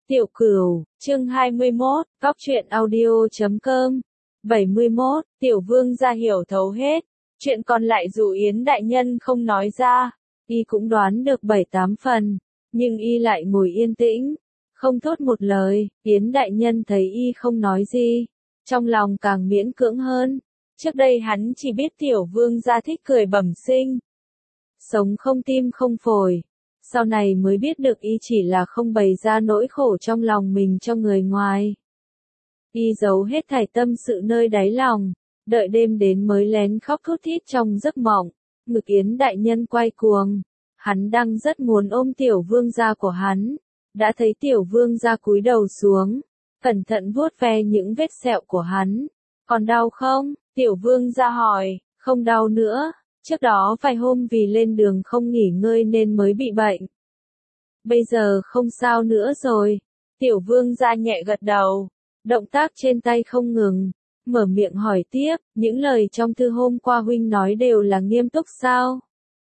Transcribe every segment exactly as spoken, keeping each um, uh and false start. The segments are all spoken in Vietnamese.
Tiểu Cửu, chương hai mươi mốt, góc truyện audio chấm com. bảy mươi mốt, Tiểu Vương gia hiểu thấu hết. Chuyện còn lại dù Yến đại nhân không nói ra, y cũng đoán được bảy tám phần, nhưng y lại ngồi yên tĩnh, không thốt một lời. Yến đại nhân thấy y không nói gì, trong lòng càng miễn cưỡng hơn. Trước đây hắn chỉ biết Tiểu Vương gia thích cười bẩm sinh, sống không tim không phổi. Sau này mới biết được y chỉ là không bày ra nỗi khổ trong lòng mình cho người ngoài. Y giấu hết thảy tâm sự nơi đáy lòng, đợi đêm đến mới lén khóc thút thít trong giấc mộng. Ngực Yến đại nhân quay cuồng, hắn đang rất muốn ôm Tiểu Vương gia của hắn, đã thấy Tiểu Vương gia cúi đầu xuống, cẩn thận vuốt ve những vết sẹo của hắn. Còn đau không? Tiểu Vương gia hỏi. Không đau nữa. Trước đó vài hôm vì lên đường không nghỉ ngơi nên mới bị bệnh. Bây giờ không sao nữa rồi. Tiểu Vương gia nhẹ gật đầu, động tác trên tay không ngừng, mở miệng hỏi tiếp, những lời trong thư hôm qua huynh nói đều là nghiêm túc sao?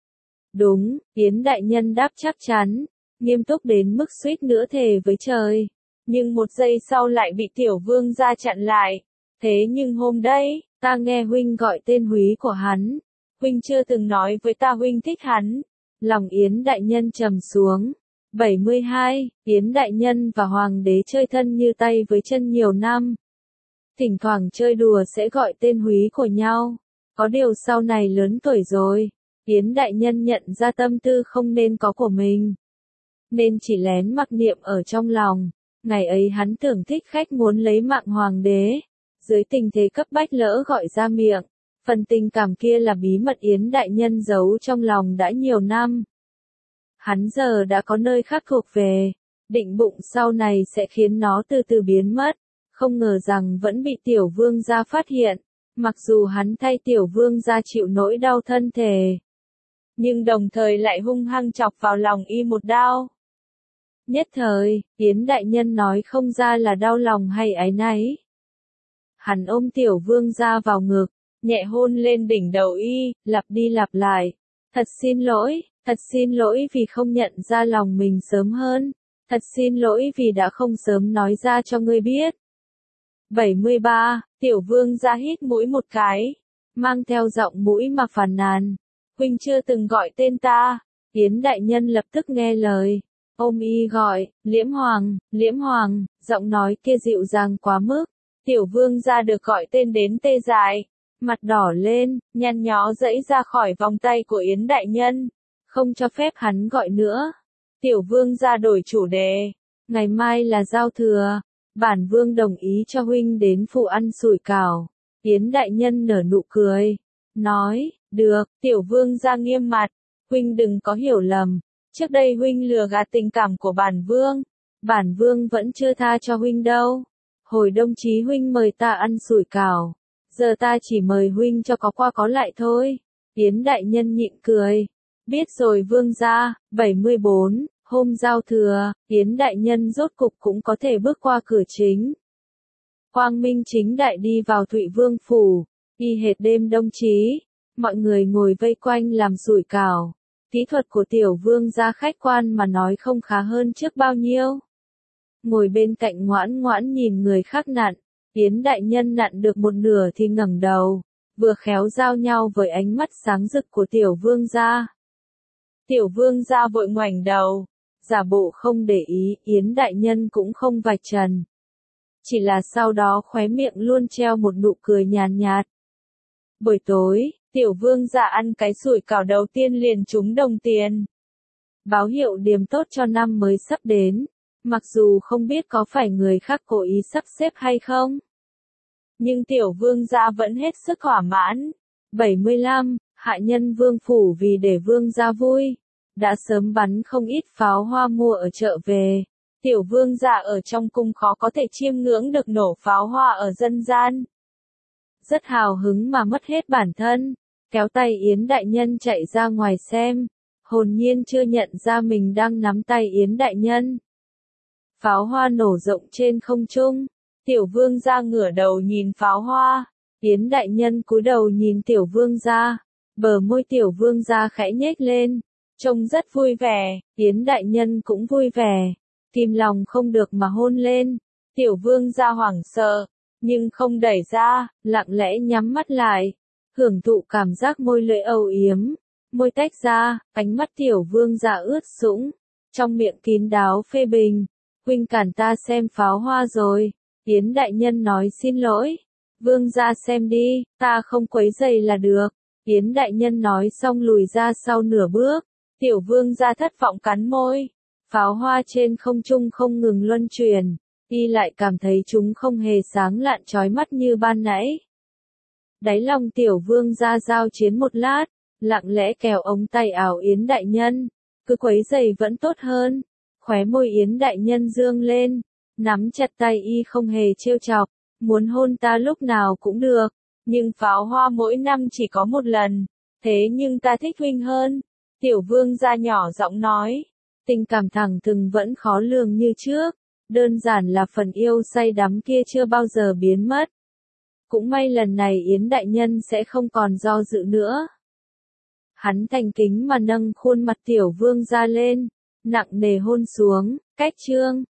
Đúng, Yến đại nhân đáp chắc chắn, nghiêm túc đến mức suýt nữa thề với trời. Nhưng một giây sau lại bị Tiểu Vương gia chặn lại. Thế nhưng hôm đấy, ta nghe huynh gọi tên húy của hắn. Huynh chưa từng nói với ta huynh thích hắn. Lòng Yến đại nhân trầm xuống. bảy mươi hai, Yến đại nhân và hoàng đế chơi thân như tay với chân nhiều năm. Thỉnh thoảng chơi đùa sẽ gọi tên húy của nhau. Có điều sau này lớn tuổi rồi, Yến đại nhân nhận ra tâm tư không nên có của mình, nên chỉ lén mặc niệm ở trong lòng. Ngày ấy hắn tưởng thích khách muốn lấy mạng hoàng đế, dưới tình thế cấp bách lỡ gọi ra miệng. Phần tình cảm kia là bí mật Yến đại nhân giấu trong lòng đã nhiều năm. Hắn giờ đã có nơi khác thuộc về, định bụng sau này sẽ khiến nó từ từ biến mất. Không ngờ rằng vẫn bị Tiểu Vương gia phát hiện, mặc dù hắn thay Tiểu Vương gia chịu nỗi đau thân thể, nhưng đồng thời lại hung hăng chọc vào lòng y một đao. Nhất thời, Yến đại nhân nói không ra là đau lòng hay áy náy. Hắn ôm Tiểu Vương gia vào ngực, nhẹ hôn lên đỉnh đầu y, lặp đi lặp lại. Thật xin lỗi, thật xin lỗi vì không nhận ra lòng mình sớm hơn. Thật xin lỗi vì đã không sớm nói ra cho ngươi biết. bảy mươi ba, Tiểu Vương gia hít mũi một cái, mang theo giọng mũi mà phàn nàn. Huynh chưa từng gọi tên ta. Yến đại nhân lập tức nghe lời, ôm y gọi, Liễm Hoàng, Liễm Hoàng, giọng nói kia dịu dàng quá mức. Tiểu Vương gia được gọi tên đến tê dại, mặt đỏ lên, nhăn nhó giãy ra khỏi vòng tay của Yến đại nhân, không cho phép hắn gọi nữa. Tiểu Vương gia đổi chủ đề, ngày mai là giao thừa, bản vương đồng ý cho huynh đến phụ ăn sủi cảo. Yến đại nhân nở nụ cười, nói, được. Tiểu Vương gia nghiêm mặt, huynh đừng có hiểu lầm, trước đây huynh lừa gạt tình cảm của bản vương, bản vương vẫn chưa tha cho huynh đâu. Hồi Đông Chí huynh mời ta ăn sủi cảo, giờ ta chỉ mời huynh cho có qua có lại thôi. Yến đại nhân nhịn cười, biết rồi vương gia. bảy mươi bốn, hôm giao thừa, Yến đại nhân rốt cục cũng có thể bước qua cửa chính. Quang minh chính đại đi vào Thụy Vương phủ, y hệt đêm Đông Chí, mọi người ngồi vây quanh làm sủi cảo. Kỹ thuật của Tiểu Vương gia khách quan mà nói không khá hơn trước bao nhiêu. Ngồi bên cạnh ngoãn ngoãn nhìn người khác nặn, Yến đại nhân nặn được một nửa thì ngẩng đầu, vừa khéo giao nhau với ánh mắt sáng rực của Tiểu Vương gia. Tiểu Vương gia vội ngoảnh đầu, giả bộ không để ý. Yến đại nhân cũng không vạch trần, chỉ là sau đó khóe miệng luôn treo một nụ cười nhàn nhạt. Buổi tối, Tiểu Vương gia ăn cái sủi cảo đầu tiên liền trúng đồng tiền, báo hiệu điểm tốt cho năm mới sắp đến. Mặc dù không biết có phải người khác cố ý sắp xếp hay không, nhưng Tiểu Vương gia vẫn hết sức thỏa mãn. bảy mươi lăm, hạ nhân vương phủ vì để vương gia vui, đã sớm bắn không ít pháo hoa mua ở chợ về. Tiểu Vương gia ở trong cung khó có thể chiêm ngưỡng được nổ pháo hoa ở dân gian, rất hào hứng mà mất hết bản thân, kéo tay Yến đại nhân chạy ra ngoài xem, hồn nhiên chưa nhận ra mình đang nắm tay Yến đại nhân. Pháo hoa nổ rộng trên không trung, Tiểu Vương gia ngửa đầu nhìn pháo hoa, Yến đại nhân cúi đầu nhìn Tiểu Vương gia, bờ môi Tiểu Vương gia khẽ nhếch lên, trông rất vui vẻ. Yến đại nhân cũng vui vẻ, Kìm lòng không được mà hôn lên. Tiểu vương gia hoảng sợ, nhưng không đẩy ra, lặng lẽ nhắm mắt lại, hưởng thụ cảm giác môi lưỡi âu yếm. Môi tách ra, ánh mắt tiểu vương gia ướt sũng, trong miệng kín đáo phê bình. Huynh cản ta xem pháo hoa rồi. Yến đại nhân nói xin lỗi. Vương gia xem đi, ta không quấy rầy là được. Yến đại nhân nói xong lùi ra sau nửa bước. Tiểu vương gia thất vọng cắn môi. Pháo hoa trên không trung không ngừng luân chuyển, y lại cảm thấy chúng không hề sáng lạn chói mắt như ban nãy. Đáy lòng tiểu vương gia giao chiến một lát, lặng lẽ kéo ống tay áo Yến đại nhân, cứ quấy giày vẫn tốt hơn. Khóe môi Yến đại nhân dương lên, nắm chặt tay y không hề trêu chọc, muốn hôn ta lúc nào cũng được, nhưng pháo hoa mỗi năm chỉ có một lần, thế nhưng ta thích huynh hơn. Tiểu vương gia nhỏ giọng nói, tình cảm thẳng thừng vẫn khó lường như trước, đơn giản là phần yêu say đắm kia chưa bao giờ biến mất. Cũng may lần này Yến đại nhân sẽ không còn do dự nữa. Hắn thành kính mà nâng khuôn mặt tiểu vương gia lên, nặng nề hôn xuống, cách chương